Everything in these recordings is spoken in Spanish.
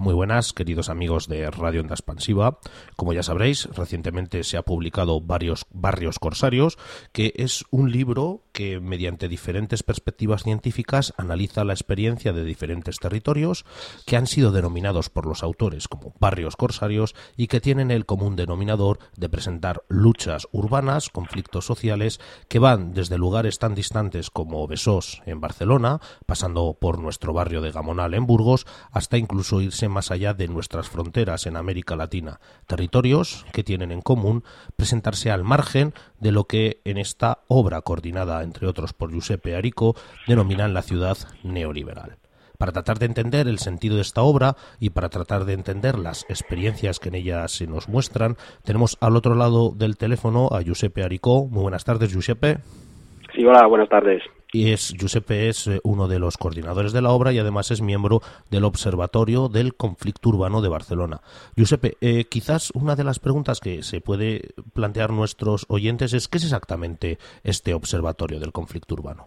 Muy buenas, queridos amigos de Radio Onda Expansiva. Como ya sabréis, recientemente se ha publicado Barrios Corsarios, que es un libro que, mediante diferentes perspectivas científicas, analiza la experiencia de diferentes territorios que han sido denominados por los autores como barrios corsarios y que tienen el común denominador de presentar luchas urbanas, conflictos sociales que van desde lugares tan distantes como Besós en Barcelona, pasando por nuestro barrio de Gamonal en Burgos, hasta incluso irse más allá de nuestras fronteras en América Latina, territorios que tienen en común presentarse al margen de lo que en esta obra, coordinada entre otros por Giuseppe Aricò, denominan la ciudad neoliberal. Para tratar de entender el sentido de esta obra y para tratar de entender las experiencias que en ella se nos muestran, tenemos al otro lado del teléfono a Giuseppe Aricò. Muy buenas tardes, Giuseppe. Sí, hola, buenas tardes. Y Giuseppe es uno de los coordinadores de la obra y además es miembro del Observatorio del Conflicto Urbano de Barcelona. Giuseppe, quizás una de las preguntas que se puede plantear nuestros oyentes es ¿qué es exactamente este Observatorio del Conflicto Urbano?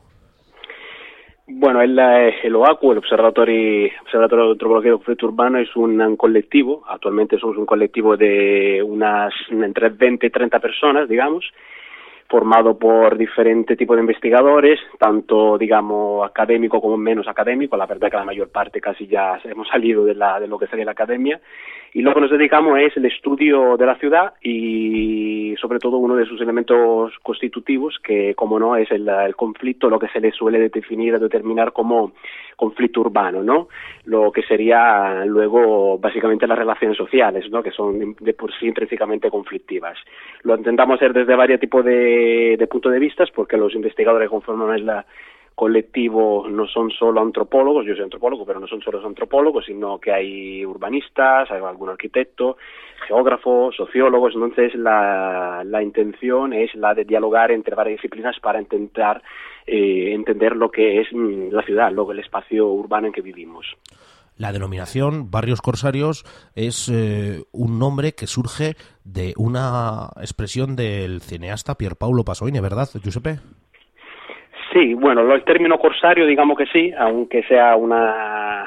Bueno, el OACU, el Observatorio de Antropología del Conflicto Urbano, es un colectivo. Actualmente somos un colectivo de unas entre 20 y 30 personas, digamos, formado por diferentes tipos de investigadores, tanto, digamos, académico como menos académico. La verdad que la mayor parte casi ya hemos salido de lo que sería la academia. Y lo que nos dedicamos es el estudio de la ciudad y, sobre todo, uno de sus elementos constitutivos, que, como no, es el conflicto, lo que se le suele determinar como conflicto urbano, ¿no? Lo que sería luego, básicamente, las relaciones sociales, ¿no? Que son de por sí intrínsecamente conflictivas. Lo intentamos hacer desde varios tipos de puntos de vista, porque los investigadores que conforman el colectivo no son solo antropólogos. Yo soy antropólogo, pero no son solo antropólogos, sino que hay urbanistas, hay algún arquitecto, geógrafos, sociólogos. Entonces la intención es la de dialogar entre varias disciplinas para intentar entender lo que es la ciudad, luego el espacio urbano en que vivimos. La denominación Barrios Corsarios es un nombre que surge de una expresión del cineasta Pierpaolo Pasolini, ¿verdad, Giuseppe? Sí, bueno, el término corsario, digamos que sí, aunque sea una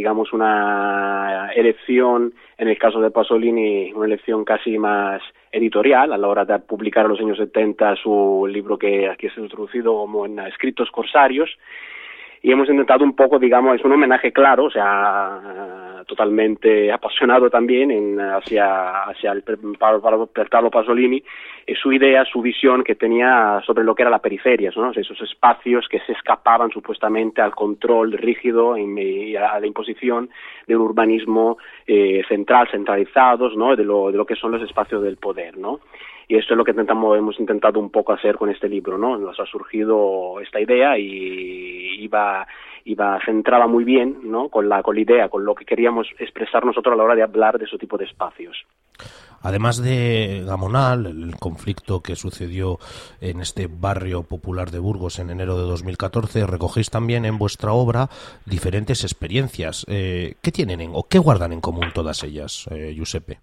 elección, en el caso de Pasolini, una elección casi más editorial, a la hora de publicar en los años 70 su libro que aquí se ha introducido como en Escritos Corsarios. Y hemos intentado un poco, digamos, es un homenaje claro, o sea, totalmente apasionado también hacia el Pierpaolo Pasolini, su idea, su visión que tenía sobre lo que era la periferia, ¿no? Esos espacios que se escapaban supuestamente al control rígido y a la imposición de un urbanismo centralizados, ¿no? De lo que son los espacios del poder, ¿no? Y esto es lo que hemos intentado un poco hacer con este libro, ¿no? Nos ha surgido esta idea y centraba muy bien, ¿no? Con la idea, con lo que queríamos expresar nosotros a la hora de hablar de ese tipo de espacios. Además de Gamonal, el conflicto que sucedió en este barrio popular de Burgos en enero de 2014, recogéis también en vuestra obra diferentes experiencias. ¿Qué tienen o qué guardan en común todas ellas, Giuseppe?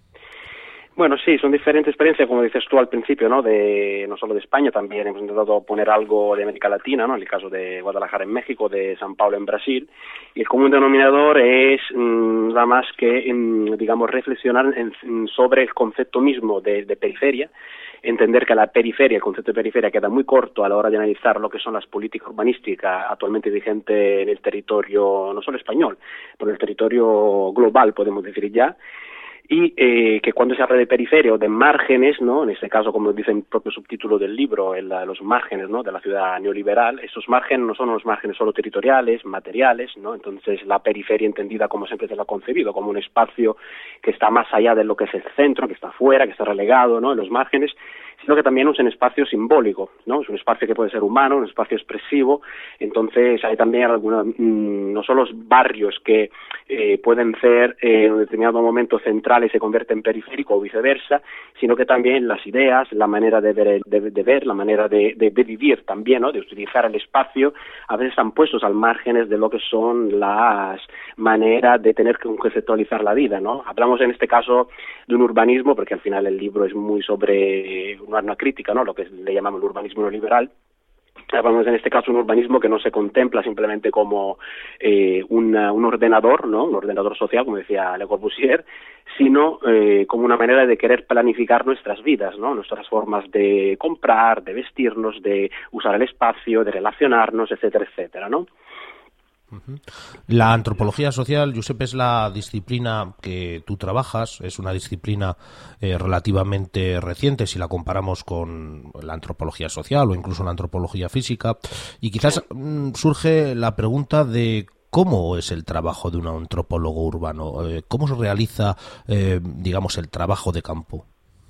Bueno, sí, son diferentes experiencias, como dices tú al principio, ¿no? No solo de España, también hemos intentado poner algo de América Latina, ¿no? En el caso de Guadalajara en México, de San Pablo en Brasil. Y el común denominador es nada más que, digamos, reflexionar sobre el concepto mismo de periferia, entender que la periferia, el concepto de periferia queda muy corto a la hora de analizar lo que son las políticas urbanísticas actualmente vigentes en el territorio, no solo español, pero en el territorio global, podemos decir ya. Y que cuando se habla de periferia o de márgenes, ¿no? En este caso, como dice el propio subtítulo del libro, los márgenes, ¿no? De la ciudad neoliberal, esos márgenes no son unos márgenes solo territoriales, materiales, ¿no? Entonces la periferia, entendida como siempre se la ha concebido, como un espacio que está más allá de lo que es el centro, que está fuera, que está relegado, ¿no? En los márgenes, sino que también es un espacio simbólico, ¿no? Es un espacio que puede ser humano, un espacio expresivo. Entonces hay también no solo los barrios que pueden ser en un determinado momento centrales se convierten en periférico o viceversa, sino que también las ideas, la manera de ver, la manera de vivir también, ¿no? De utilizar el espacio, a veces están puestos al márgenes de lo que son las maneras de tener que conceptualizar la vida, ¿no? Hablamos en este caso de un urbanismo, porque al final el libro es muy sobre una crítica, ¿no? Lo que le llamamos el urbanismo neoliberal, Hablamos en este caso un urbanismo que no se contempla simplemente como un ordenador, ¿no? Un ordenador social, como decía Le Corbusier, sino como una manera de querer planificar nuestras vidas, ¿no? Nuestras formas de comprar, de vestirnos, de usar el espacio, de relacionarnos, etcétera, etcétera, ¿no? La antropología social, Josep, es la disciplina que tú trabajas, es una disciplina relativamente reciente si la comparamos con la antropología social o incluso la antropología física, y quizás surge la pregunta de ¿cómo es el trabajo de un antropólogo urbano? ¿Cómo se realiza, digamos, el trabajo de campo?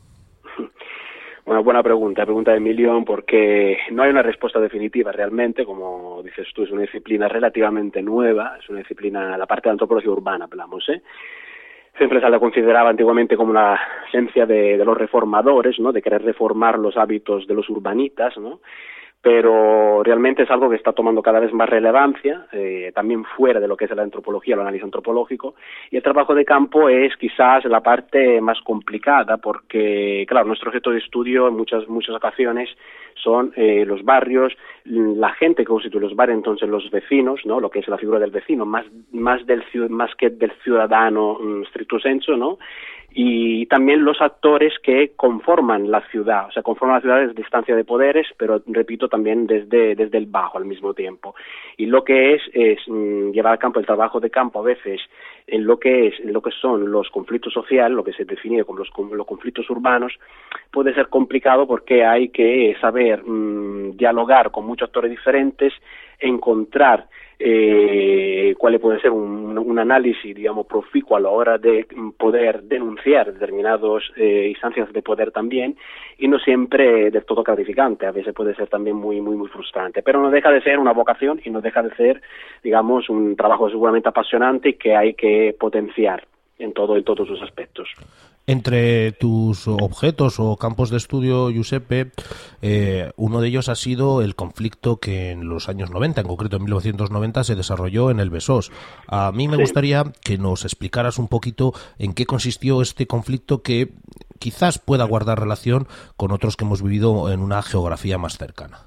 Una buena pregunta de millón, porque no hay una respuesta definitiva realmente. Como dices tú, es una disciplina relativamente nueva, es una disciplina, la parte de antropología urbana hablamos, Siempre se la consideraba antiguamente como una ciencia de los reformadores, ¿no? De querer reformar los hábitos de los urbanitas, ¿no? Pero realmente es algo que está tomando cada vez más relevancia, también fuera de lo que es la antropología, el análisis antropológico, y el trabajo de campo es quizás la parte más complicada, porque, claro, nuestro objeto de estudio en muchas ocasiones son los barrios, la gente que constituye los barrios, entonces los vecinos, ¿no? Lo que es la figura del vecino, más que del ciudadano stricto sensu, ¿no? Y también los actores que conforman la ciudad, o sea, conforman la ciudad desde distancia de poderes, pero repito, también desde el bajo al mismo tiempo. Y lo que es llevar a cabo el trabajo de campo a veces en lo que son los conflictos sociales, lo que se define como los conflictos urbanos, puede ser complicado porque hay que saber dialogar con muchos actores diferentes, encontrar cuál puede ser un análisis, digamos, proficuo a la hora de poder denunciar determinadas instancias de poder también, y no siempre del todo gratificante, a veces puede ser también muy frustrante, pero no deja de ser una vocación y no deja de ser, digamos, un trabajo seguramente apasionante y que hay que potenciar en todos sus aspectos. Entre tus objetos o campos de estudio, Giuseppe, uno de ellos ha sido el conflicto que en los años 90, en concreto en 1990, se desarrolló en el Besós. A mí me gustaría que nos explicaras un poquito en qué consistió este conflicto que quizás pueda guardar relación con otros que hemos vivido en una geografía más cercana.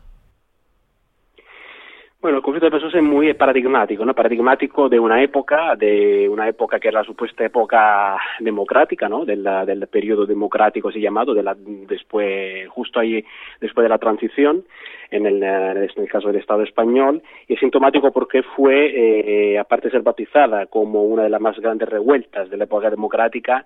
Bueno, el conflicto de Besós es muy paradigmático, ¿no? Paradigmático de una época que era la supuesta época democrática, ¿no? Del periodo democrático así llamado, justo ahí después de la transición, en el caso del Estado español, y es sintomático porque fue, aparte de ser bautizada como una de las más grandes revueltas de la época democrática,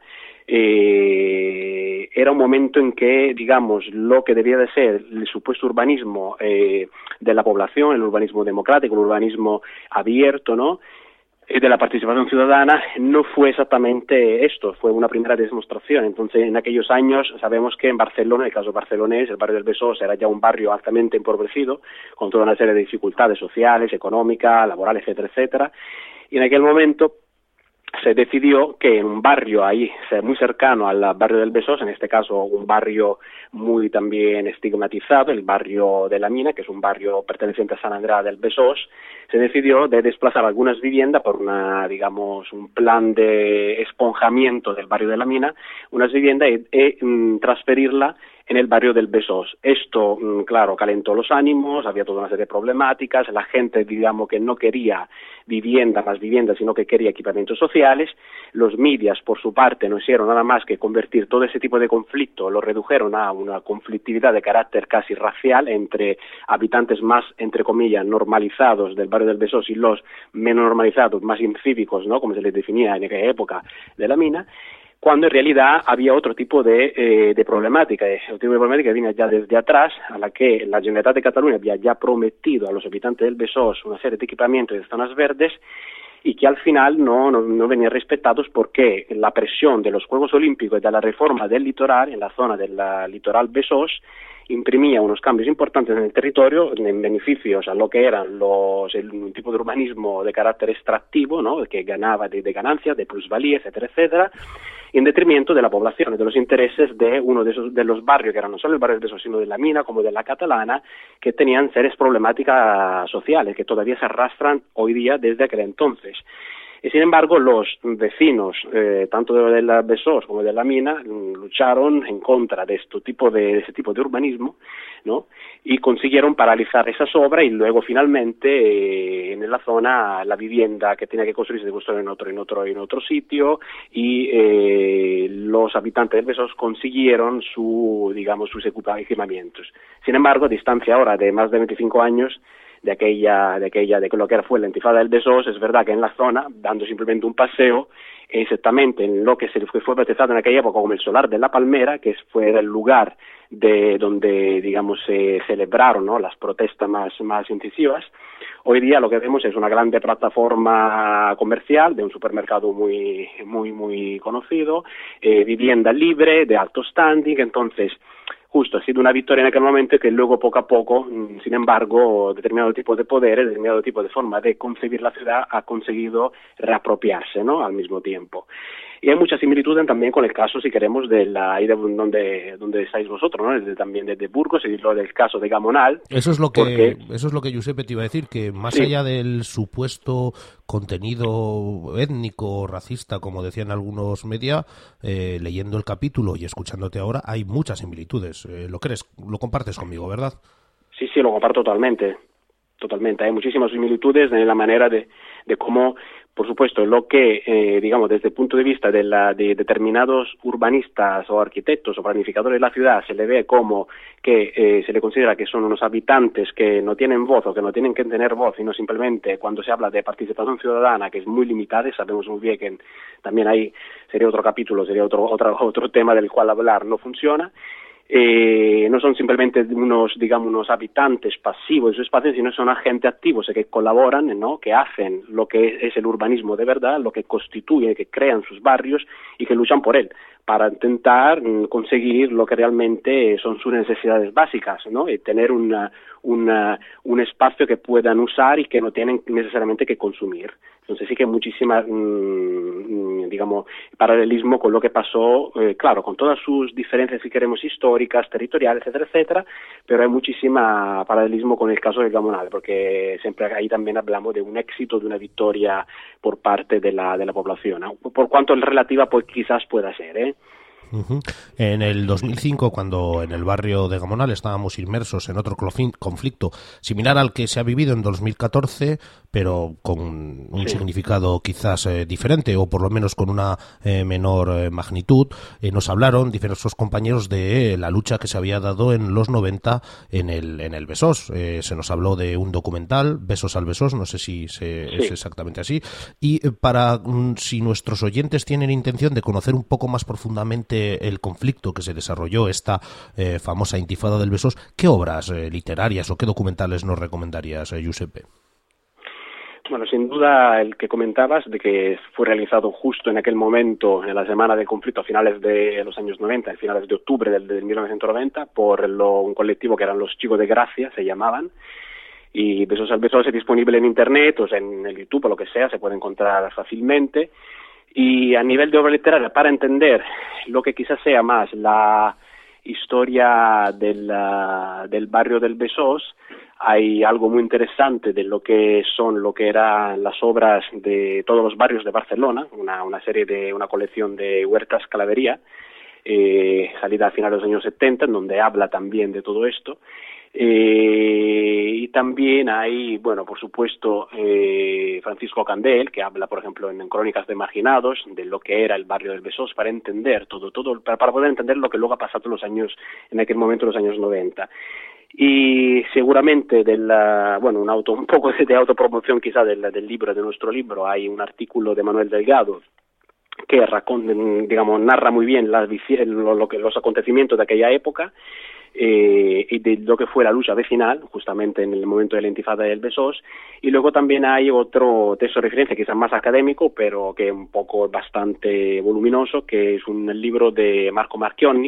era un momento en que, digamos, lo que debía de ser el supuesto urbanismo de la población, el urbanismo democrático, el urbanismo abierto, ¿no?, de la participación ciudadana, no fue exactamente esto, fue una primera demostración. Entonces, en aquellos años sabemos que en Barcelona, el caso barcelonés, el barrio del Besós era ya un barrio altamente empobrecido, con toda una serie de dificultades sociales, económicas, laborales, etcétera, etcétera, y en aquel momento se decidió que en un barrio ahí, muy cercano al barrio del Besós, en este caso un barrio muy también estigmatizado, el barrio de la Mina, que es un barrio perteneciente a Sant Adrià del Besós, se decidió de desplazar algunas viviendas por un plan de esponjamiento del barrio de la Mina, unas viviendas y transferirla en el barrio del Besós. Esto, claro, calentó los ánimos, había toda una serie de problemáticas, la gente, digamos, que no quería más viviendas, sino que quería equipamientos sociales. Los medios, por su parte, no hicieron nada más que convertir todo ese tipo de conflicto, lo redujeron a una conflictividad de carácter casi racial entre habitantes más, entre comillas, normalizados del barrio del Besós y los menos normalizados, más incívicos, ¿no?, como se les definía en aquella época de la Mina, cuando en realidad había otro tipo de problemática, el tipo de problemática que venía ya desde atrás, a la que la Generalitat de Cataluña había ya prometido a los habitantes del Besós una serie de equipamientos de zonas verdes y que al final no venían respetados porque la presión de los Juegos Olímpicos y de la reforma del litoral, en la zona del litoral Besós, imprimía unos cambios importantes en el territorio en beneficios a lo que eran un tipo de urbanismo de carácter extractivo, ¿no?, que ganaba de ganancias, de plusvalía, etcétera, etcétera, y en detrimento de la población, de los intereses de uno de los barrios, que eran no solo el barrio de Besós, sino de la Mina como de la Catalana, que tenían serias problemáticas sociales que todavía se arrastran hoy día desde aquel entonces. Y sin embargo, los vecinos, tanto de la Besós como de la mina, lucharon en contra de ese tipo de urbanismo, ¿no? Y consiguieron paralizar esas obras y luego finalmente en la zona la vivienda que tenía que construirse se construyó en otro sitio y los habitantes del Besós consiguieron sus equipamientos. Sin embargo, a distancia ahora de más de 25 años de lo que fue la intifada del Besós, es verdad que en la zona, dando simplemente un paseo, exactamente en lo que fue bautizado en aquella época como el Solar de la Palmera, que fue el lugar donde digamos se celebraron, ¿no?, las protestas más incisivas. Hoy día lo que vemos es una grande plataforma comercial de un supermercado muy conocido, vivienda libre, de alto standing. Entonces, justo, ha sido una victoria en aquel momento que luego poco a poco, sin embargo, determinado tipo de poderes, determinado tipo de forma de concebir la ciudad ha conseguido reapropiarse, ¿no?, al mismo tiempo. Y hay mucha similitud también con el caso, si queremos, de donde estáis vosotros, ¿no?, también de Burgos y lo del caso de Gamonal. Eso es lo que Giuseppe te iba a decir, que más allá del supuesto contenido étnico o racista, como decían algunos media, leyendo el capítulo y escuchándote ahora, hay muchas similitudes. Lo compartes conmigo, ¿verdad? Sí, lo comparto totalmente. Hay muchísimas similitudes en la manera de cómo, por supuesto, lo que, digamos, desde el punto de vista de determinados urbanistas o arquitectos o planificadores de la ciudad se le ve como que se le considera que son unos habitantes que no tienen voz o que no tienen que tener voz, sino simplemente cuando se habla de participación ciudadana, que es muy limitada, y sabemos muy bien que también ahí sería otro capítulo, sería otro tema del cual hablar, no funciona. No son simplemente unos habitantes pasivos de su espacio, sino son agentes activos que colaboran, ¿no?, que hacen lo que es el urbanismo de verdad, lo que constituye, que crean sus barrios y que luchan por él, para intentar conseguir lo que realmente son sus necesidades básicas, ¿no?, y tener un espacio que puedan usar y que no tienen necesariamente que consumir. Entonces sí que hay muchísima, paralelismo con lo que pasó, claro, con todas sus diferencias, si queremos, históricas, territoriales, etcétera, pero hay muchísima paralelismo con el caso de Gamonal, porque siempre ahí también hablamos de un éxito, de una victoria por parte de la población, ¿no?, por cuanto relativa pues quizás pueda ser, ¿eh? Uh-huh. En el 2005, cuando en el barrio de Gamonal estábamos inmersos en otro conflicto similar al que se ha vivido en 2014, pero con un significado quizás diferente, o por lo menos con una menor magnitud, nos hablaron diversos compañeros de la lucha que se había dado en los 90 en el Besós. Se nos habló de un documental, Besos al Besós, no sé si es exactamente así, y si nuestros oyentes tienen intención de conocer un poco más profundamente el conflicto que se desarrolló, esta famosa intifada del Besós, ¿qué obras literarias o qué documentales nos recomendarías, Giuseppe? Bueno, sin duda el que comentabas, de que fue realizado justo en aquel momento, en la semana del conflicto, a finales de los años 90, a finales de octubre del 1990, por un colectivo que eran los Chicos de Gracia, se llamaban, y Besos al Besós es disponible en Internet, o sea, en el YouTube o lo que sea, se puede encontrar fácilmente. Y a nivel de obra literaria, para entender lo que quizás sea más la historia del barrio del Besós, hay algo muy interesante de lo que eran las obras de todos los barrios de Barcelona, una colección de Huertas Clavería, salida a finales de los años 70, en donde habla también de todo esto. Y también hay, bueno, por supuesto, Francisco Candel, que habla, por ejemplo, en Crónicas de Marginados, de lo que era el barrio del Besós, para entender para poder entender lo que luego ha pasado en aquel momento, los años 90. Y seguramente un poco de autopromoción quizá del libro, de nuestro libro, hay un artículo de Manuel Delgado que narra muy bien los acontecimientos de aquella época, y de lo que fue la lucha vecinal, justamente en el momento de la intifada del Besós. Y luego también hay otro texto de referencia, quizás más académico, pero que un poco bastante voluminoso, que es un libro de Marco Marchionni,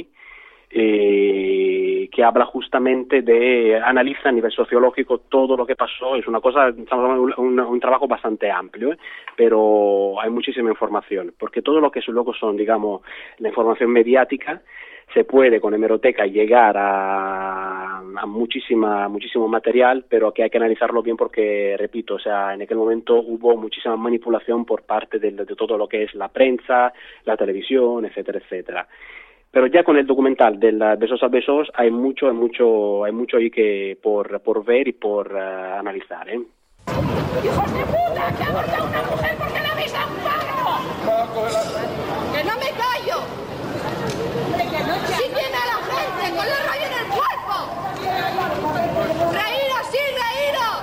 que habla justamente analiza a nivel sociológico todo lo que pasó. Es una cosa, un trabajo bastante amplio, pero hay muchísima información, porque todo lo que luego son, la información mediática, se puede con hemeroteca llegar a muchísimo material, pero que hay que analizarlo bien porque, repito, o sea, en aquel momento hubo muchísima manipulación por parte de todo lo que es la prensa, la televisión, etcétera, etcétera. Pero ya con el documental del Besos a Besos hay mucho ahí que por ver y por analizar, ¿eh? ¡Hijos de puta! ¡Que ha matado a una mujer porque la habéis dado un palo! ¡Que no me callo! ¡Si tiene a la gente con la rabia en el cuerpo! ¡Reíros, sí, reíros!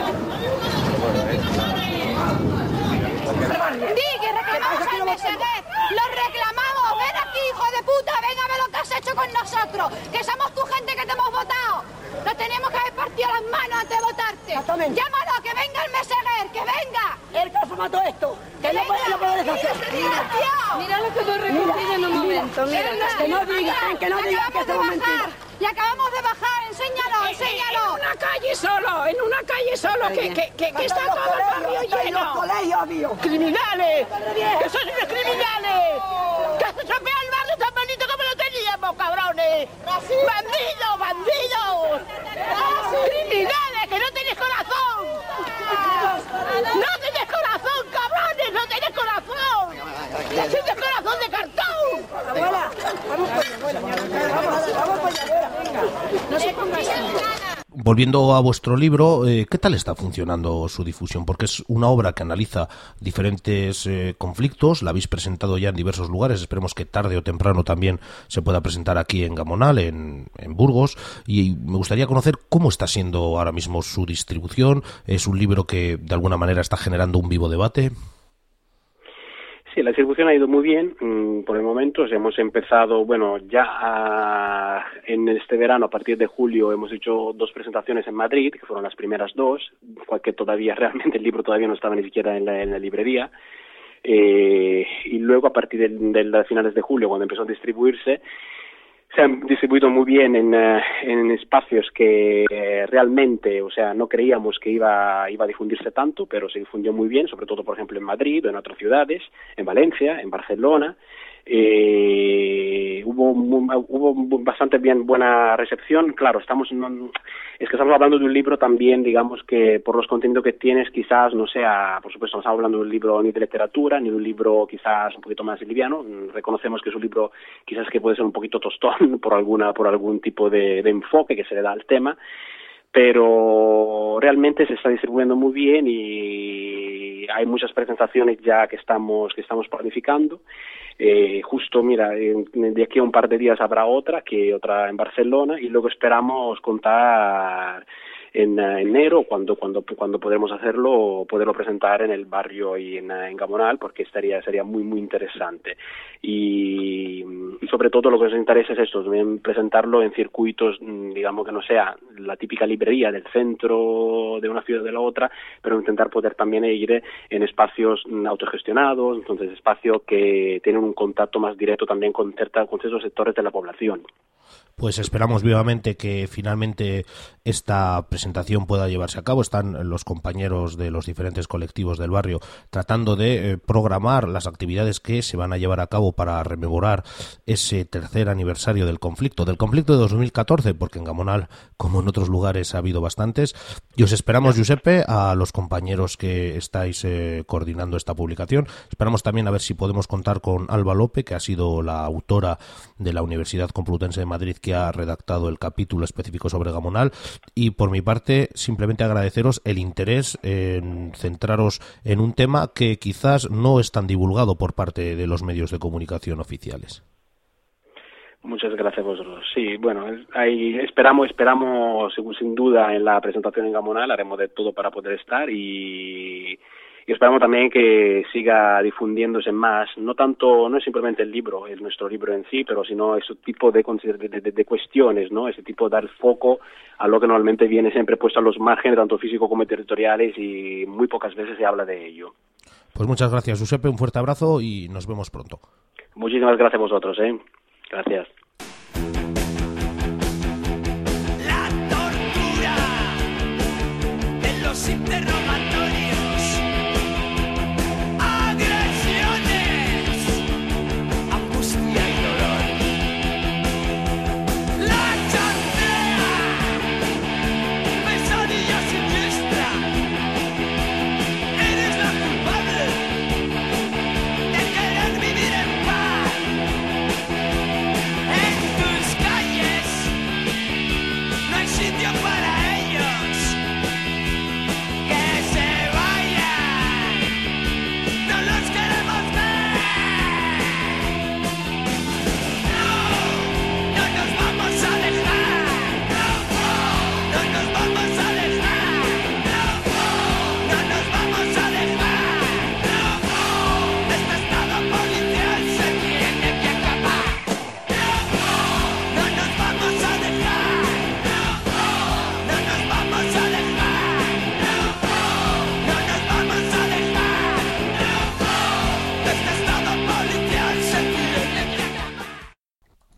¡Di que reclamamos al Meseguer! ¡Lo reclamamos! ¡Ven aquí, hijo de puta! ¡Ven a ver lo que has hecho con nosotros! ¡Que somos tu gente que te hemos votado! ¡No tenemos que haber partido las manos antes de votarte! ¡Llámalo, que venga el Meseguer! ¡Que venga! El caso mató esto, que no puede deshacer. Mira lo que nos recogen en un momento, mira. Que no digan que estamos mentiras. Y acabamos de bajar, enséñalo. En una calle solo, que está todo el barrio lleno. En los colegios, amigo. ¡Criminales! ¡Que sois unos criminales! ¡Que se chapea el barrio tan bonito como lo teníamos, cabrones! ¡Bandidos! ¡Criminales, que no tenéis corazón! ¡No tenéis corazón, cabrones! ¡No tenéis corazón! ¡Tenéis corazón de cartón! Abuela, vamos para allá, venga. No se ponga así. Volviendo a vuestro libro, ¿qué tal está funcionando su difusión? Porque es una obra que analiza diferentes conflictos, la habéis presentado ya en diversos lugares, esperemos que tarde o temprano también se pueda presentar aquí en Gamonal, en Burgos, y me gustaría conocer cómo está siendo ahora mismo su distribución. ¿Es un libro que de alguna manera está generando un vivo debate? Sí, la distribución ha ido muy bien por el momento. Hemos empezado, bueno, ya en este verano, a partir de julio, hemos hecho 2 presentaciones en Madrid, que fueron las primeras 2, que todavía realmente el libro todavía no estaba ni siquiera en la librería. Y luego, a partir de finales de julio, cuando empezó a distribuirse, se han distribuido muy bien en espacios que realmente, o sea, no creíamos que iba a difundirse tanto, pero se difundió muy bien, sobre todo, por ejemplo, en Madrid o en otras ciudades, en Valencia, en Barcelona. Hubo bastante buena recepción. Claro, estamos hablando de un libro también, digamos, que por los contenidos que tienes quizás no sea, por supuesto, no estamos hablando de un libro ni de literatura, ni de un libro quizás un poquito más liviano. Reconocemos que es un libro quizás que puede ser un poquito tostón por algún tipo de enfoque que se le da al tema, pero realmente se está distribuyendo muy bien y hay muchas presentaciones ya que estamos planificando. Justo, mira, de aquí a un par de días habrá otra en Barcelona, y luego esperamos contar en enero, cuando podremos hacerlo, poderlo presentar en el barrio y en Gamonal, porque sería muy interesante. Y sobre todo lo que nos interesa es esto, también presentarlo en circuitos, digamos, que no sea la típica librería del centro de una ciudad o de la otra, pero intentar poder también ir en espacios autogestionados, entonces espacios que tienen un contacto más directo también con ciertos sectores de la población. Pues esperamos vivamente que finalmente esta presentación pueda llevarse a cabo. Están los compañeros de los diferentes colectivos del barrio tratando de programar las actividades que se van a llevar a cabo para rememorar ese tercer aniversario del conflicto de 2014, porque en Gamonal, como en otros lugares, ha habido bastantes. Y os esperamos, Giuseppe, a los compañeros que estáis coordinando esta publicación. Esperamos también a ver si podemos contar con Alba Lope, que ha sido la autora de la Universidad Complutense de Madrid, que ha redactado el capítulo específico sobre Gamonal. Y por mi parte, simplemente agradeceros el interés en centraros en un tema que quizás no es tan divulgado por parte de los medios de comunicación oficiales. Muchas gracias a vosotros. Sí, bueno, ahí esperamos sin duda en la presentación en Gamonal, haremos de todo para poder estar y esperamos también que siga difundiéndose más, no es simplemente el libro, es nuestro libro en sí, pero sino ese tipo de cuestiones, ¿no? Ese tipo de dar foco a lo que normalmente viene siempre puesto a los márgenes, tanto físico como territoriales, y muy pocas veces se habla de ello. Pues muchas gracias, Giuseppe, un fuerte abrazo y nos vemos pronto. Muchísimas gracias a vosotros, Gracias. La tortura de los interrogatorios, agresiones, angustia y dolor.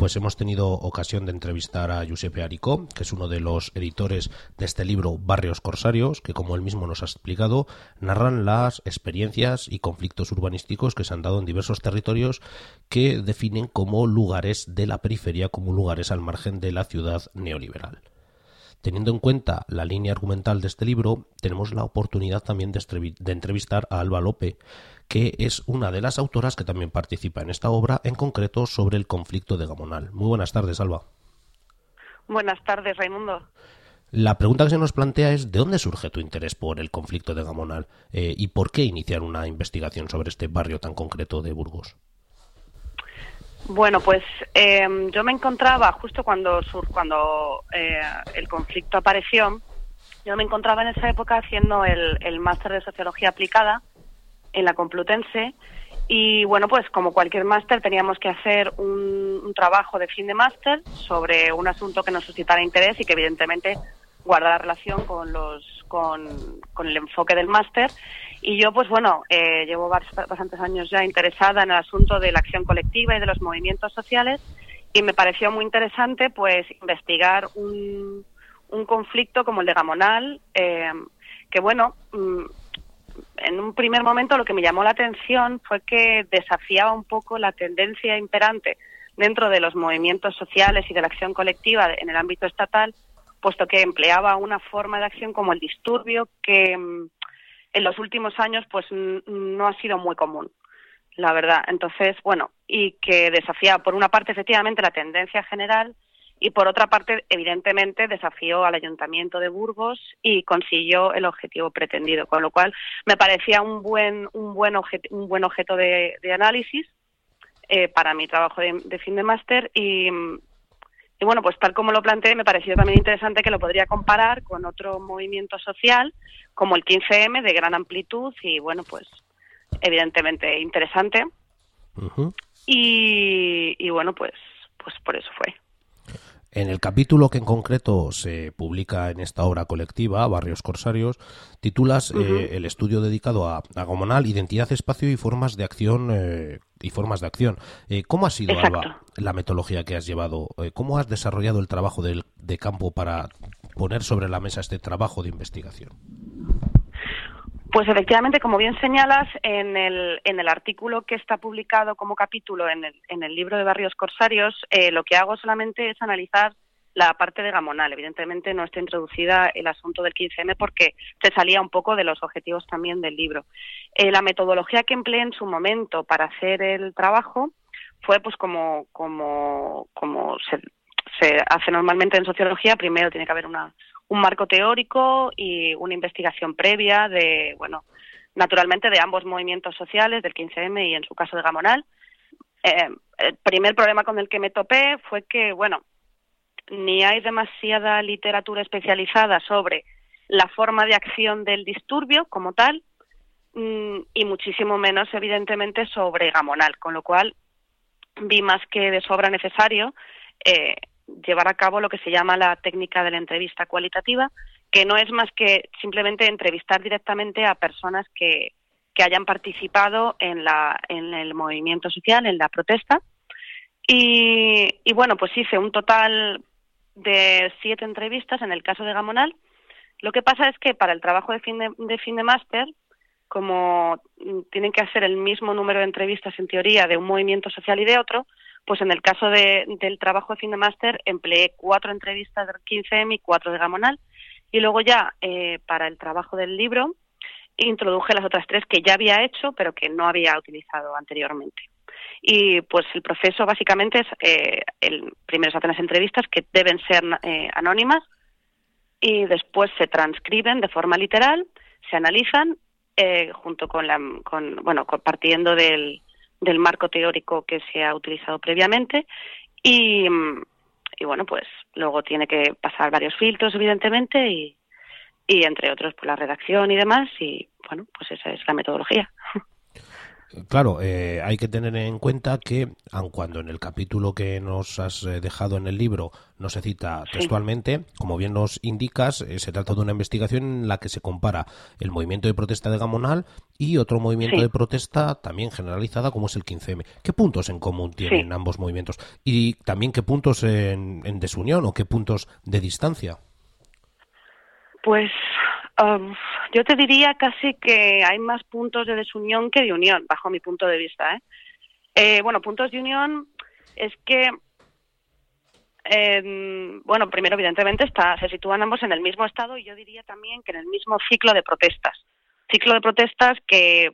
pues hemos tenido ocasión de entrevistar a Giuseppe Aricó, que es uno de los editores de este libro Barrios Corsarios, que como él mismo nos ha explicado, narran las experiencias y conflictos urbanísticos que se han dado en diversos territorios que definen como lugares de la periferia, como lugares al margen de la ciudad neoliberal. Teniendo en cuenta la línea argumental de este libro, tenemos la oportunidad también de entrevistar a Alba Lope, que es una de las autoras que también participa en esta obra, en concreto sobre el conflicto de Gamonal. Muy buenas tardes, Alba. Buenas tardes, Raimundo. La pregunta que se nos plantea es ¿de dónde surge tu interés por el conflicto de Gamonal? ¿Y por qué iniciar una investigación sobre este barrio tan concreto de Burgos? Bueno, pues yo me encontraba justo cuando el conflicto apareció, yo me encontraba en esa época haciendo el máster de Sociología Aplicada en la Complutense y bueno, pues como cualquier máster teníamos que hacer un trabajo de fin de máster sobre un asunto que nos suscitara interés y que evidentemente guarda la relación con el enfoque del máster. Y yo, pues bueno, llevo bastantes años ya interesada en el asunto de la acción colectiva y de los movimientos sociales y me pareció muy interesante pues investigar un conflicto como el de Gamonal, que bueno, en un primer momento lo que me llamó la atención fue que desafiaba un poco la tendencia imperante dentro de los movimientos sociales y de la acción colectiva en el ámbito estatal, puesto que empleaba una forma de acción como el disturbio que en los últimos años pues no ha sido muy común, la verdad. Entonces, bueno, y que desafiaba por una parte efectivamente la tendencia general y por otra parte evidentemente desafió al Ayuntamiento de Burgos y consiguió el objetivo pretendido, con lo cual me parecía un buen objeto de análisis para mi trabajo de fin de máster y bueno, pues tal como lo planteé, me pareció también interesante que lo podría comparar con otro movimiento social como el 15M de gran amplitud y bueno, pues evidentemente interesante. Uh-huh. Y bueno, pues por eso fue. En el capítulo que en concreto se publica en esta obra colectiva, Barrios Corsarios, titulas el estudio dedicado a Gamonal, identidad, espacio y formas de acción. ¿Cómo ha sido, Exacto. Alba, la metodología que has llevado? ¿Cómo has desarrollado el trabajo de campo para poner sobre la mesa este trabajo de investigación? Pues efectivamente, como bien señalas, en el artículo que está publicado como capítulo en el libro de Barrios Corsarios, lo que hago solamente es analizar la parte de Gamonal. Evidentemente no está introducida el asunto del 15M porque se salía un poco de los objetivos también del libro. La metodología que empleé en su momento para hacer el trabajo fue pues como se hace normalmente en sociología. Primero tiene que haber un marco teórico y una investigación previa de, bueno, naturalmente de ambos movimientos sociales, del 15M y en su caso de Gamonal. El primer problema con el que me topé fue que, bueno, ni hay demasiada literatura especializada sobre la forma de acción del disturbio como tal, y muchísimo menos, evidentemente, sobre Gamonal, con lo cual vi más que de sobra necesario llevar a cabo lo que se llama la técnica de la entrevista cualitativa, que no es más que simplemente entrevistar directamente a personas que hayan participado en el movimiento social, en la protesta. Y bueno, pues hice un total de 7 entrevistas en el caso de Gamonal. Lo que pasa es que para el trabajo de fin de máster, como tienen que hacer el mismo número de entrevistas en teoría de un movimiento social y de otro, pues en el caso del trabajo de fin de máster empleé 4 entrevistas del 15M y 4 de Gamonal, y luego ya para el trabajo del libro introduje las otras 3 que ya había hecho pero que no había utilizado anteriormente. Y pues el proceso básicamente es primero se hacen las entrevistas que deben ser anónimas y después se transcriben de forma literal, se analizan junto partiendo del marco teórico que se ha utilizado previamente y bueno, pues luego tiene que pasar varios filtros evidentemente y entre otros pues la redacción y demás, y bueno, pues esa es la metodología. Claro, hay que tener en cuenta que, aun cuando en el capítulo que nos has dejado en el libro no se cita textualmente, como bien nos indicas, se trata de una investigación en la que se compara el movimiento de protesta de Gamonal y otro movimiento de protesta también generalizada como es el 15M. ¿Qué puntos en común tienen ambos movimientos? Y también qué puntos en desunión o qué puntos de distancia. Pues yo te diría casi que hay más puntos de desunión que de unión, bajo mi punto de vista, bueno, puntos de unión es que, bueno, primero evidentemente se sitúan ambos en el mismo estado y yo diría también que en el mismo ciclo de protestas. Ciclo de protestas que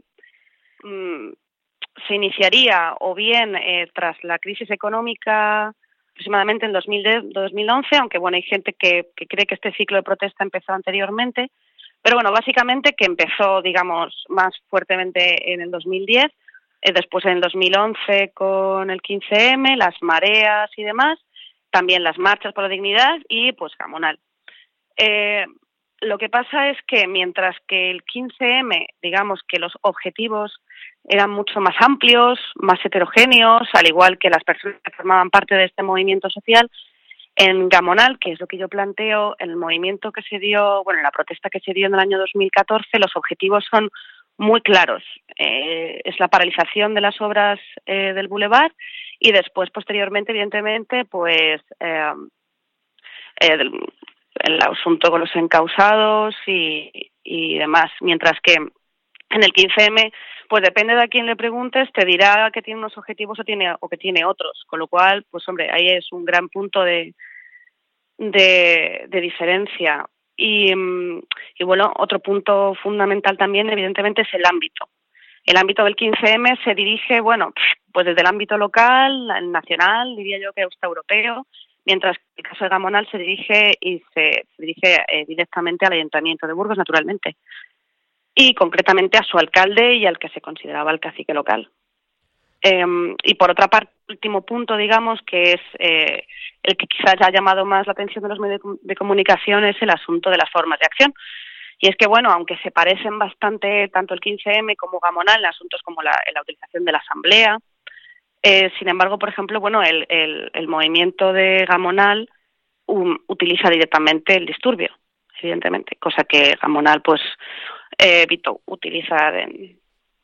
se iniciaría o bien tras la crisis económica aproximadamente en 2011, aunque bueno, hay gente que cree que este ciclo de protesta empezó anteriormente, pero bueno, básicamente que empezó, digamos, más fuertemente en el 2010, después en el 2011 con el 15M, las mareas y demás, también las marchas por la dignidad y pues Gamonal. Lo que pasa es que mientras que el 15M, digamos que los objetivos eran mucho más amplios, más heterogéneos, al igual que las personas que formaban parte de este movimiento social, en Gamonal, que es lo que yo planteo, en el movimiento que se dio, bueno, en la protesta que se dio en el año 2014, los objetivos son muy claros. Es la paralización de las obras del Boulevard y después, posteriormente, evidentemente, pues el asunto con los encausados y demás. Mientras que en el 15M, pues depende de a quién le preguntes, te dirá que tiene unos objetivos o que tiene otros. Con lo cual, pues hombre, ahí es un gran punto de diferencia. Y bueno, otro punto fundamental también, evidentemente, es el ámbito. El ámbito del 15M se dirige, bueno, pues desde el ámbito local, el nacional, diría yo que hasta europeo, mientras que el caso de Gamonal se dirige directamente al Ayuntamiento de Burgos, naturalmente, y concretamente a su alcalde y al que se consideraba el cacique local. Y por otra parte, el último punto, digamos, que es el que quizás ha llamado más la atención de los medios de comunicación, es el asunto de las formas de acción. Y es que, bueno, aunque se parecen bastante tanto el 15M como Gamonal en asuntos como la utilización de la asamblea, sin embargo, por ejemplo, bueno, el movimiento de Gamonal utiliza directamente el disturbio, evidentemente, cosa que Gamonal pues evitó utilizar en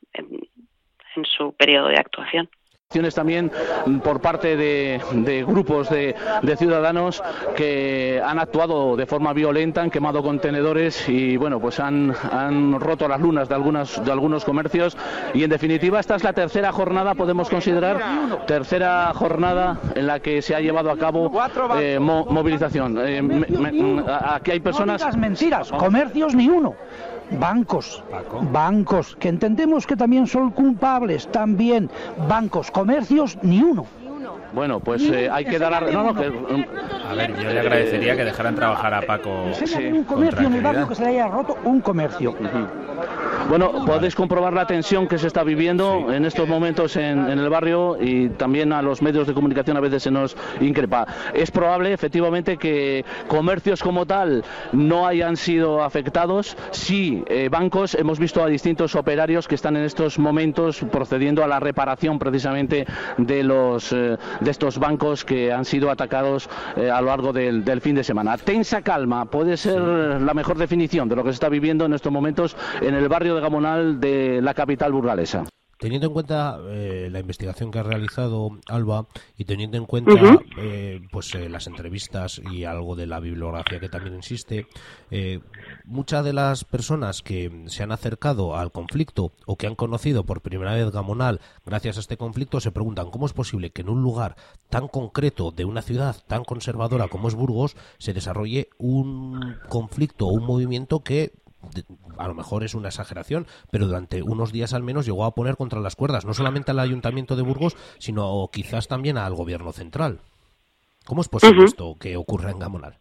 su periodo de actuación. También por parte de grupos de ciudadanos que han actuado de forma violenta, han quemado contenedores y bueno, pues han roto las lunas de algunos comercios y en definitiva esta es la tercera jornada, podemos considerar, tercera jornada en la que se ha llevado a cabo movilización. Aquí hay personas... Mentiras, comercios ni uno. Bancos, que entendemos que también son culpables, también bancos, comercios, ni uno. Bueno, pues hay que dar... A ver, yo le agradecería que dejaran trabajar a Paco. Un comercio en el barrio que se le haya roto un comercio. Bueno, podéis comprobar la tensión que se está viviendo en estos momentos en el barrio y también a los medios de comunicación a veces se nos increpa. Es probable, efectivamente, que comercios como tal no hayan sido afectados. Sí, bancos, hemos visto a distintos operarios que están en estos momentos procediendo a la reparación precisamente de estos bancos que han sido atacados a lo largo del fin de semana. Tensa calma puede ser la mejor definición de lo que se está viviendo en estos momentos en el barrio de Gamonal de la capital burgalesa. Teniendo en cuenta la investigación que ha realizado Alba y teniendo en cuenta las entrevistas y algo de la bibliografía que también existe, muchas de las personas que se han acercado al conflicto o que han conocido por primera vez Gamonal gracias a este conflicto se preguntan cómo es posible que en un lugar tan concreto de una ciudad tan conservadora como es Burgos se desarrolle un conflicto o un movimiento que a lo mejor es una exageración, pero durante unos días al menos llegó a poner contra las cuerdas no solamente al Ayuntamiento de Burgos, sino quizás también al Gobierno central. ¿Cómo es posible esto que ocurra en Gamonal?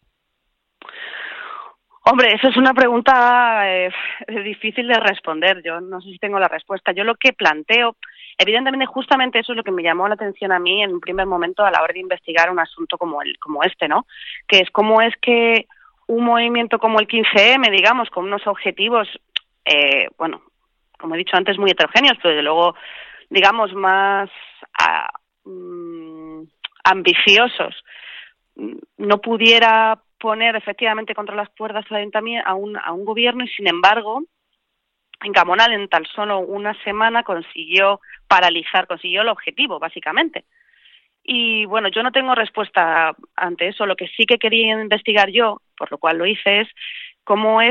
Hombre, eso es una pregunta difícil de responder. Yo no sé si tengo la respuesta. Yo lo que planteo, evidentemente, justamente eso es lo que me llamó la atención a mí en un primer momento a la hora de investigar un asunto como este, ¿no? Que es cómo es que un movimiento como el 15M, digamos, con unos objetivos, como he dicho antes, muy heterogéneos, pero desde luego, digamos, más ambiciosos, no pudiera poner efectivamente contra las cuerdas a un gobierno, y sin embargo, en Gamonal en tan solo una semana consiguió el objetivo, básicamente. Y bueno, yo no tengo respuesta ante eso. Lo que sí que quería investigar yo, por lo cual lo hice, es cómo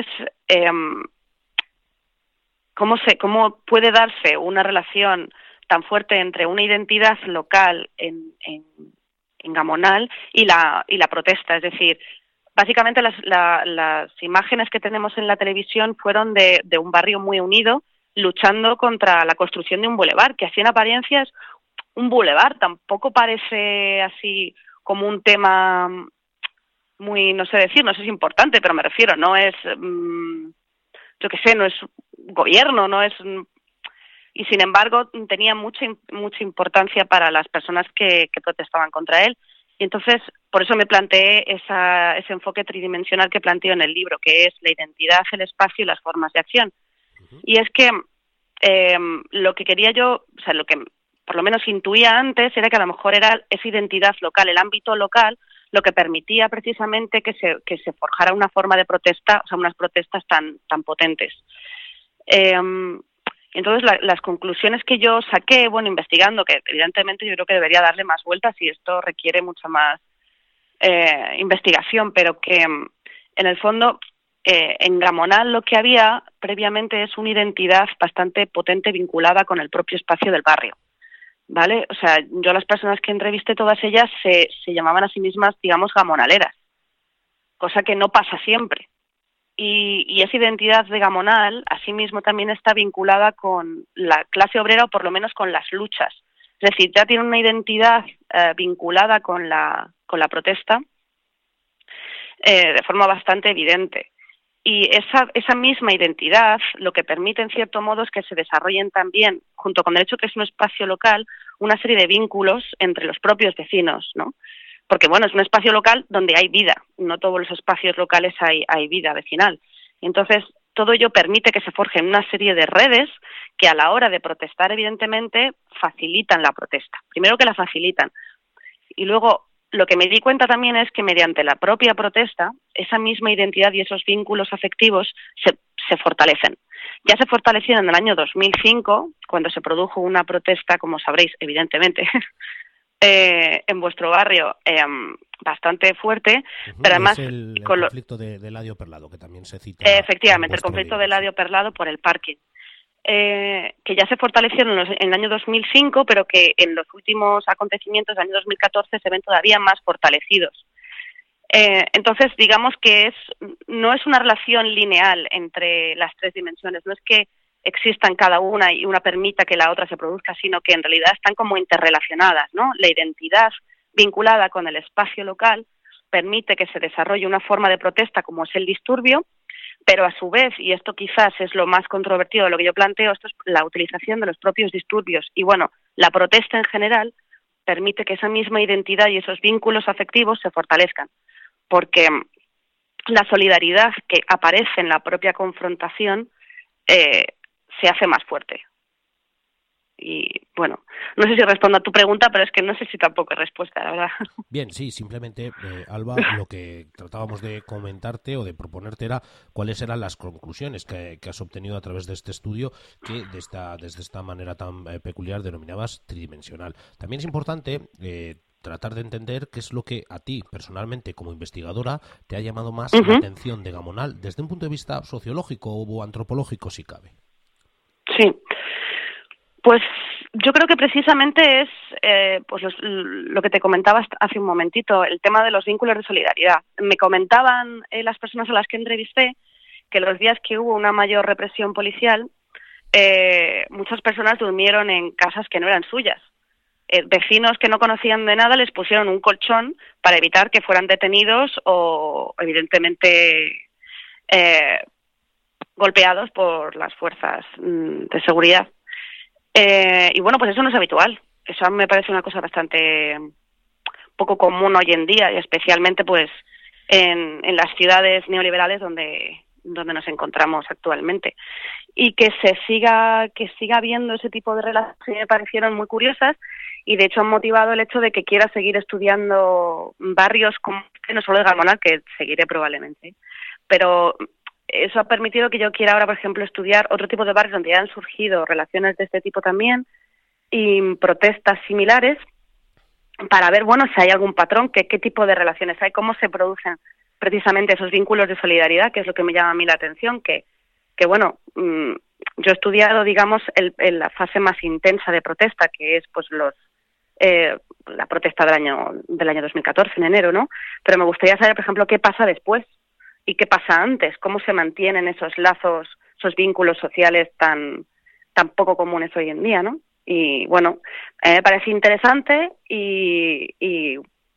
puede darse una relación tan fuerte entre una identidad local en Gamonal y la protesta. Es decir, básicamente las imágenes que tenemos en la televisión fueron de un barrio muy unido luchando contra la construcción de un bulevar, que así en apariencia es un bulevar, tampoco parece así como un tema muy, no sé si es importante, pero me refiero, no es, yo qué sé, no es gobierno, no es... Y sin embargo tenía mucha importancia para las personas que protestaban contra él. Y entonces, por eso me planteé ese enfoque tridimensional que planteo en el libro, que es la identidad, el espacio y las formas de acción. Y es que lo que quería yo, o sea, lo que por lo menos intuía antes, era que a lo mejor era esa identidad local, el ámbito local, lo que permitía precisamente que se forjara una forma de protesta, o sea, unas protestas tan potentes. Entonces, las conclusiones que yo saqué, bueno, investigando, que evidentemente yo creo que debería darle más vueltas y esto requiere mucha más investigación, pero que en el fondo en Gamonal lo que había previamente es una identidad bastante potente vinculada con el propio espacio del barrio, ¿vale? O sea, yo las personas que entrevisté, todas ellas se llamaban a sí mismas, digamos, gamonaleras, cosa que no pasa siempre. Y esa identidad de Gamonal, asimismo, también está vinculada con la clase obrera, o por lo menos con las luchas. Es decir, ya tiene una identidad vinculada con la protesta de forma bastante evidente. Y esa misma identidad lo que permite, en cierto modo, es que se desarrollen también, junto con el hecho que es un espacio local, una serie de vínculos entre los propios vecinos, ¿no? Porque, bueno, es un espacio local donde hay vida, no todos los espacios locales hay vida vecinal. Y entonces, todo ello permite que se forjen una serie de redes que a la hora de protestar, evidentemente, facilitan la protesta. Primero que la facilitan. Y luego, lo que me di cuenta también es que mediante la propia protesta, esa misma identidad y esos vínculos afectivos se fortalecen. Ya se fortalecieron en el año 2005, cuando se produjo una protesta, como sabréis, evidentemente, en vuestro barrio bastante fuerte, pero además el conflicto de Eladio Perlado, que también se cita. Efectivamente, el conflicto de Eladio Perlado por el parking, que ya se fortalecieron en el año 2005, pero que en los últimos acontecimientos del año 2014 se ven todavía más fortalecidos. Entonces, digamos que no es una relación lineal entre las tres dimensiones, no es que existan cada una y una permita que la otra se produzca, sino que en realidad están como interrelacionadas, ¿no? La identidad vinculada con el espacio local permite que se desarrolle una forma de protesta como es el disturbio, pero a su vez, y esto quizás es lo más controvertido de lo que yo planteo, esto es la utilización de los propios disturbios y, bueno, la protesta en general permite que esa misma identidad y esos vínculos afectivos se fortalezcan, porque la solidaridad que aparece en la propia confrontación se hace más fuerte. Y bueno, no sé si respondo a tu pregunta, pero es que no sé si tampoco es respuesta, la verdad. Bien, sí, simplemente, Alba, lo que tratábamos de comentarte o de proponerte era cuáles eran las conclusiones que has obtenido a través de este estudio que desde esta manera tan peculiar denominabas tridimensional. También es importante tratar de entender qué es lo que a ti, personalmente, como investigadora, te ha llamado más la atención de Gamonal desde un punto de vista sociológico o antropológico, si cabe. Sí, pues yo creo que precisamente es pues lo que te comentaba hace un momentito, el tema de los vínculos de solidaridad. Me comentaban las personas a las que entrevisté que los días que hubo una mayor represión policial, muchas personas durmieron en casas que no eran suyas. Vecinos que no conocían de nada les pusieron un colchón para evitar que fueran detenidos o, evidentemente, golpeados por las fuerzas de seguridad. Y bueno, pues eso no es habitual. Eso a mí me parece una cosa bastante poco común hoy en día, y especialmente pues en las ciudades neoliberales donde donde nos encontramos actualmente. Y que siga viendo ese tipo de relaciones me parecieron muy curiosas, y de hecho han motivado el hecho de que quiera seguir estudiando barrios como este, no solo de Gamonal, que seguiré probablemente, pero eso ha permitido que yo quiera ahora, por ejemplo, estudiar otro tipo de barrios donde ya han surgido relaciones de este tipo también y protestas similares, para ver, bueno, si hay algún patrón, qué tipo de relaciones hay, cómo se producen precisamente esos vínculos de solidaridad, que es lo que me llama a mí la atención, que bueno, yo he estudiado, digamos, la fase más intensa de protesta, que es pues la protesta del año 2014, en enero, ¿no? Pero me gustaría saber, por ejemplo, qué pasa después y qué pasa antes, cómo se mantienen esos lazos, esos vínculos sociales tan poco comunes hoy en día, ¿no? Y bueno, me parece interesante y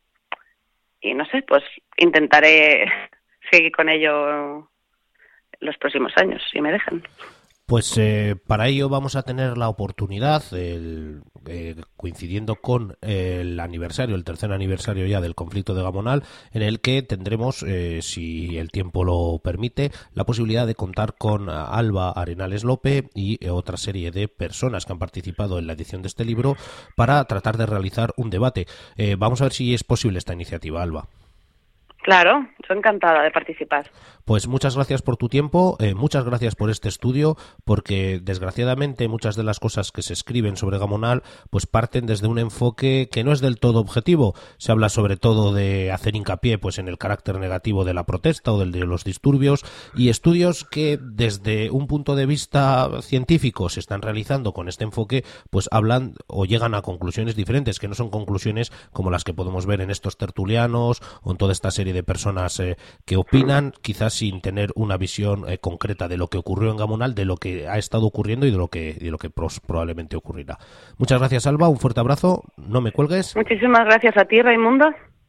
no sé, pues intentaré seguir con ello los próximos años, si me dejan. Pues para ello vamos a tener la oportunidad, coincidiendo con el tercer aniversario ya del conflicto de Gamonal, en el que tendremos, si el tiempo lo permite, la posibilidad de contar con Alba Arenales Lope y otra serie de personas que han participado en la edición de este libro para tratar de realizar un debate. Vamos a ver si es posible esta iniciativa, Alba. Claro, estoy encantada de participar. Pues muchas gracias por tu tiempo, muchas gracias por este estudio, porque desgraciadamente muchas de las cosas que se escriben sobre Gamonal pues parten desde un enfoque que no es del todo objetivo. Se habla sobre todo de hacer hincapié pues en el carácter negativo de la protesta o de los disturbios, y estudios que desde un punto de vista científico se están realizando con este enfoque pues hablan o llegan a conclusiones diferentes, que no son conclusiones como las que podemos ver en estos tertulianos o en toda esta serie de personas que opinan, quizás sin tener una visión concreta de lo que ocurrió en Gamonal, de lo que ha estado ocurriendo y de lo que probablemente ocurrirá. Muchas gracias, Alba, un fuerte abrazo, no me cuelgues. Muchísimas gracias a ti, Raimundo.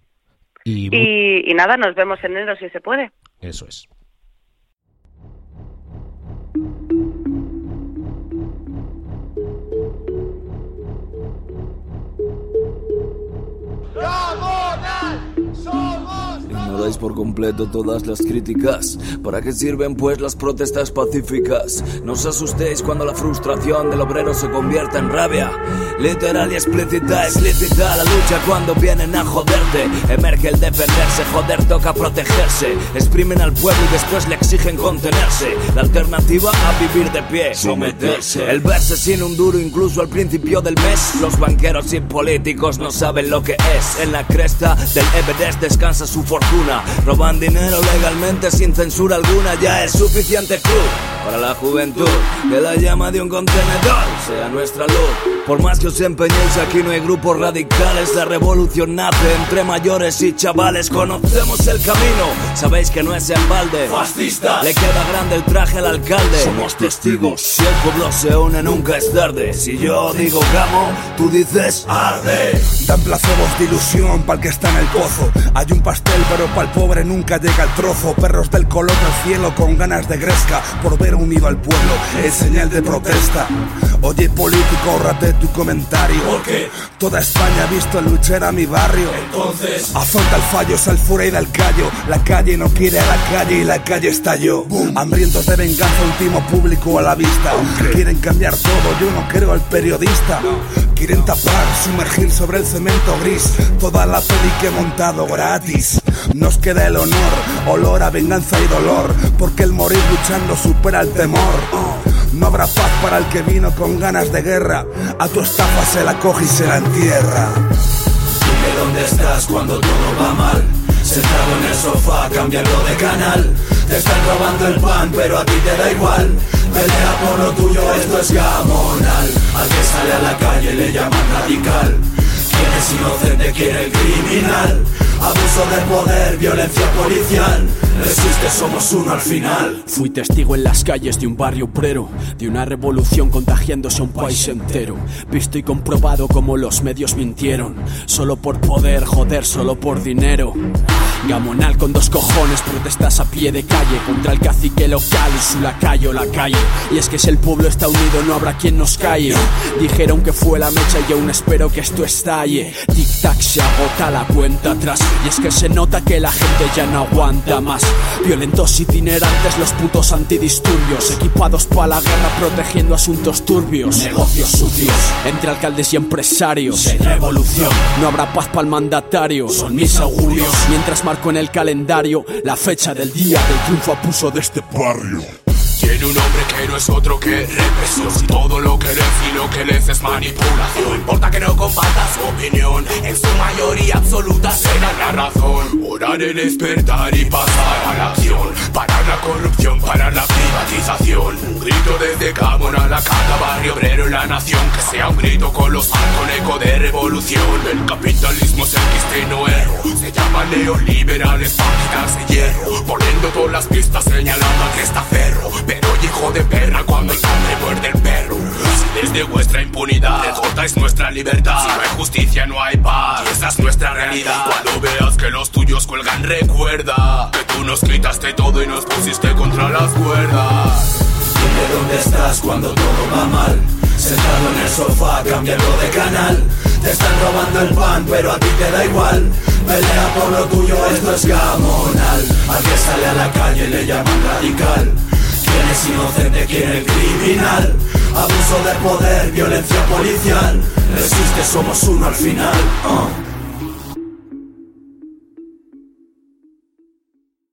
Y nada, nos vemos en enero si se puede. Eso es. Ignoráis por completo todas las críticas. ¿Para qué sirven pues las protestas pacíficas? No os asustéis cuando la frustración del obrero se convierta en rabia. Literal y explícita, explícita la lucha cuando vienen a joderte. Emerge el defenderse, joder, toca protegerse. Exprimen al pueblo y después le exigen contenerse. La alternativa a vivir de pie, someterse. El verse sin un duro incluso al principio del mes. Los banqueros y políticos no saben lo que es. En la cresta del Everest descansa su fortuna. Roban dinero legalmente sin censura alguna. Ya es suficiente cruz para la juventud, que la llama de un contenedor sea nuestra luz. Por más que os empeñéis, aquí no hay grupos radicales. La revolución nace entre mayores y chavales. Conocemos el camino, sabéis que no es en balde. Fascistas, le queda grande el traje al alcalde. Somos testigos, si el pueblo se une nunca es tarde. Si yo digo Gamo, tú dices arde. Dan placebos de ilusión pa'l que está en el pozo. Hay un pastel pero pa'l pobre nunca llega el trozo. Perros del color al cielo con ganas de gresca por ver unido al pueblo, es señal de protesta. Oye político, ahórrate tu comentario, porque toda España ha visto luchar a mi barrio. Entonces afronta el fallo, sal fuera y da el callo. La calle no quiere a la calle y la calle estalló. Hambrientos de venganza, último público a la vista. Quieren cambiar todo, yo no creo al periodista. Quieren tapar, sumergir sobre el cemento gris toda la peli que he montado gratis. Nos queda el honor, olor a venganza y dolor, porque el morir luchando supera el temor. No habrá paz para el que vino con ganas de guerra. A tu estafa se la coge y se la entierra. Dime dónde estás cuando todo va mal. Sentado en el sofá cambiando de canal. Te están robando el pan pero a ti te da igual. Pelea por lo tuyo, esto es Gamonal. Al que sale a la calle le llaman radical. Quien es inocente quiere el criminal. Abuso de poder, violencia policial. Resiste, somos uno al final. Fui testigo en las calles de un barrio obrero, de una revolución contagiándose a un país entero. Visto y comprobado como los medios mintieron, solo por poder, joder, solo por dinero. Gamonal con dos cojones, protestas a pie de calle contra el cacique local y su lacayo, la calle. Y es que si el pueblo está unido no habrá quien nos calle. Dijeron que fue la mecha y aún espero que esto estalle. Tic tac, se agota la cuenta atrás, y es que se nota que la gente ya no aguanta más. Violentos itinerantes los putos antidisturbios, equipados para la guerra protegiendo asuntos turbios. Negocios sucios entre alcaldes y empresarios. de revolución. No habrá paz para el mandatario, Son mis augurios. mientras marco en el calendario la fecha del día del triunfo a pulso de este barrio. Tiene un nombre que no es otro que represión. Si todo lo que lees y lo que lees es manipulación, no importa que no compartas su opinión, en su mayoría absoluta será la razón. Hora de despertar y pasar a la acción, parar la corrupción, parar la privatización. Un grito desde Gamón a la cada barrio obrero en la nación, que sea un grito colosal con eco de revolución. El capitalismo es el que este no erro, se llama neoliberales para quitarse hierro, poniendo todas las pistas señalando a que está ferro. Pero hijo de perra, cuando el hambre muerde el perro. Si desde vuestra impunidad recortáis nuestra libertad, si no hay justicia no hay paz, esa es nuestra realidad. Cuando veas que los tuyos cuelgan, recuerda que tú nos quitaste todo y nos pusiste contra las cuerdas. Dime dónde estás cuando todo va mal, sentado en el sofá cambiando de canal. Te están robando el pan pero a ti te da igual. Pelea por lo tuyo, esto es gamonal. Al que sale a la calle le llaman radical. ¿Quién es inocente, quién es criminal? Abuso de poder, violencia policial. Resiste, somos uno al final.